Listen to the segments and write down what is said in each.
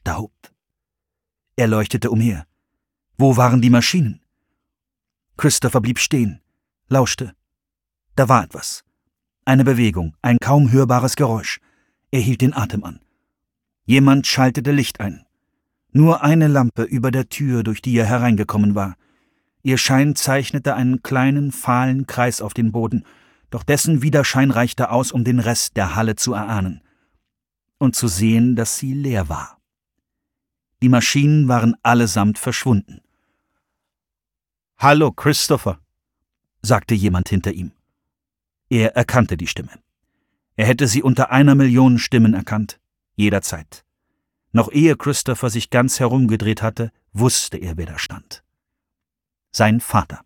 Staub. Er leuchtete umher. Wo waren die Maschinen? Christopher blieb stehen, lauschte. Da war etwas. Eine Bewegung, ein kaum hörbares Geräusch. Er hielt den Atem an. Jemand schaltete Licht ein. Nur eine Lampe über der Tür, durch die er hereingekommen war. Ihr Schein zeichnete einen kleinen, fahlen Kreis auf den Boden, doch dessen Widerschein reichte aus, um den Rest der Halle zu erahnen. Und zu sehen, dass sie leer war. Die Maschinen waren allesamt verschwunden. »Hallo, Christopher«, sagte jemand hinter ihm. Er erkannte die Stimme. Er hätte sie unter 1 Million Stimmen erkannt, jederzeit. Noch ehe Christopher sich ganz herumgedreht hatte, wusste er, wer da stand. Sein Vater.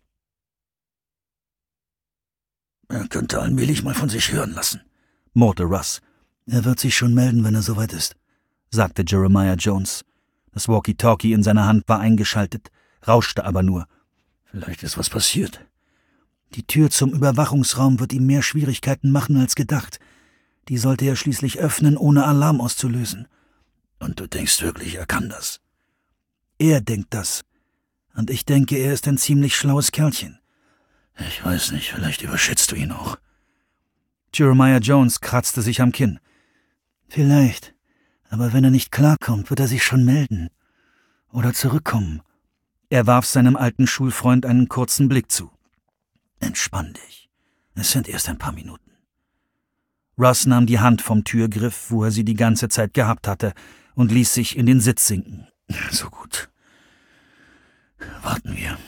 »Er könnte allmählich mal von sich hören lassen«, murrte Russ. »Er wird sich schon melden, wenn er soweit ist«, sagte Jeremiah Jones. Das Walkie-Talkie in seiner Hand war eingeschaltet, rauschte aber nur. »Vielleicht ist was passiert. Die Tür zum Überwachungsraum wird ihm mehr Schwierigkeiten machen als gedacht. Die sollte er schließlich öffnen, ohne Alarm auszulösen.« »Und du denkst wirklich, er kann das?« »Er denkt das. Und ich denke, er ist ein ziemlich schlaues Kerlchen.« »Ich weiß nicht, vielleicht überschätzt du ihn auch.« Jeremiah Jones kratzte sich am Kinn. »Vielleicht. Aber wenn er nicht klarkommt, wird er sich schon melden. Oder zurückkommen.« Er warf seinem alten Schulfreund einen kurzen Blick zu. »Entspann dich. Es sind erst ein paar Minuten.« Russ nahm die Hand vom Türgriff, wo er sie die ganze Zeit gehabt hatte, und ließ sich in den Sitz sinken. »So gut. Warten wir.«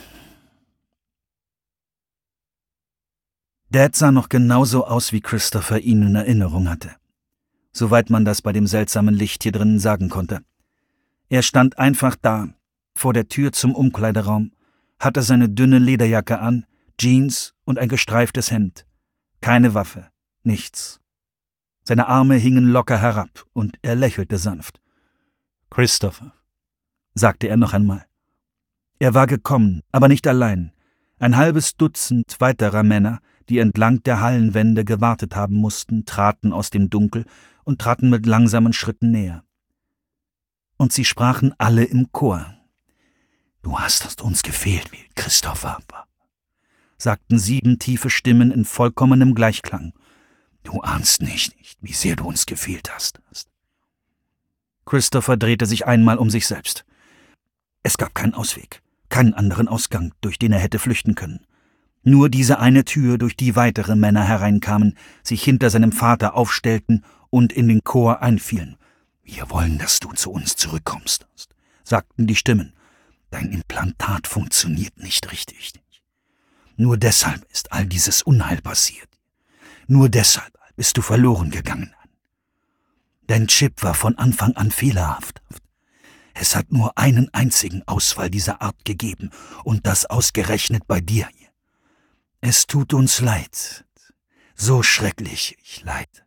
Dad sah noch genauso aus, wie Christopher ihn in Erinnerung hatte. Soweit man das bei dem seltsamen Licht hier drinnen sagen konnte. Er stand einfach da, vor der Tür zum Umkleideraum, hatte seine dünne Lederjacke an, Jeans und ein gestreiftes Hemd. Keine Waffe, nichts. Seine Arme hingen locker herab und er lächelte sanft. »Christopher«, sagte er noch einmal. Er war gekommen, aber nicht allein. Ein halbes Dutzend weiterer Männer, die entlang der Hallenwände gewartet haben mussten, traten aus dem Dunkel und traten mit langsamen Schritten näher. Und sie sprachen alle im Chor. »Du hast uns gefehlt, wie Christopher«, sagten 7 tiefe Stimmen in vollkommenem Gleichklang. »Du ahnst nicht, wie sehr du uns gefehlt hast.« Christopher drehte sich einmal um sich selbst. Es gab keinen Ausweg, keinen anderen Ausgang, durch den er hätte flüchten können. Nur diese eine Tür, durch die weitere Männer hereinkamen, sich hinter seinem Vater aufstellten und in den Chor einfielen. »Wir wollen, dass du zu uns zurückkommst«, sagten die Stimmen. »Dein Implantat funktioniert nicht richtig. Nur deshalb ist all dieses Unheil passiert. Nur deshalb bist du verloren gegangen. Dein Chip war von Anfang an fehlerhaft. Es hat nur einen einzigen Ausfall dieser Art gegeben, und das ausgerechnet bei dir. Es tut uns leid, so schrecklich leid.«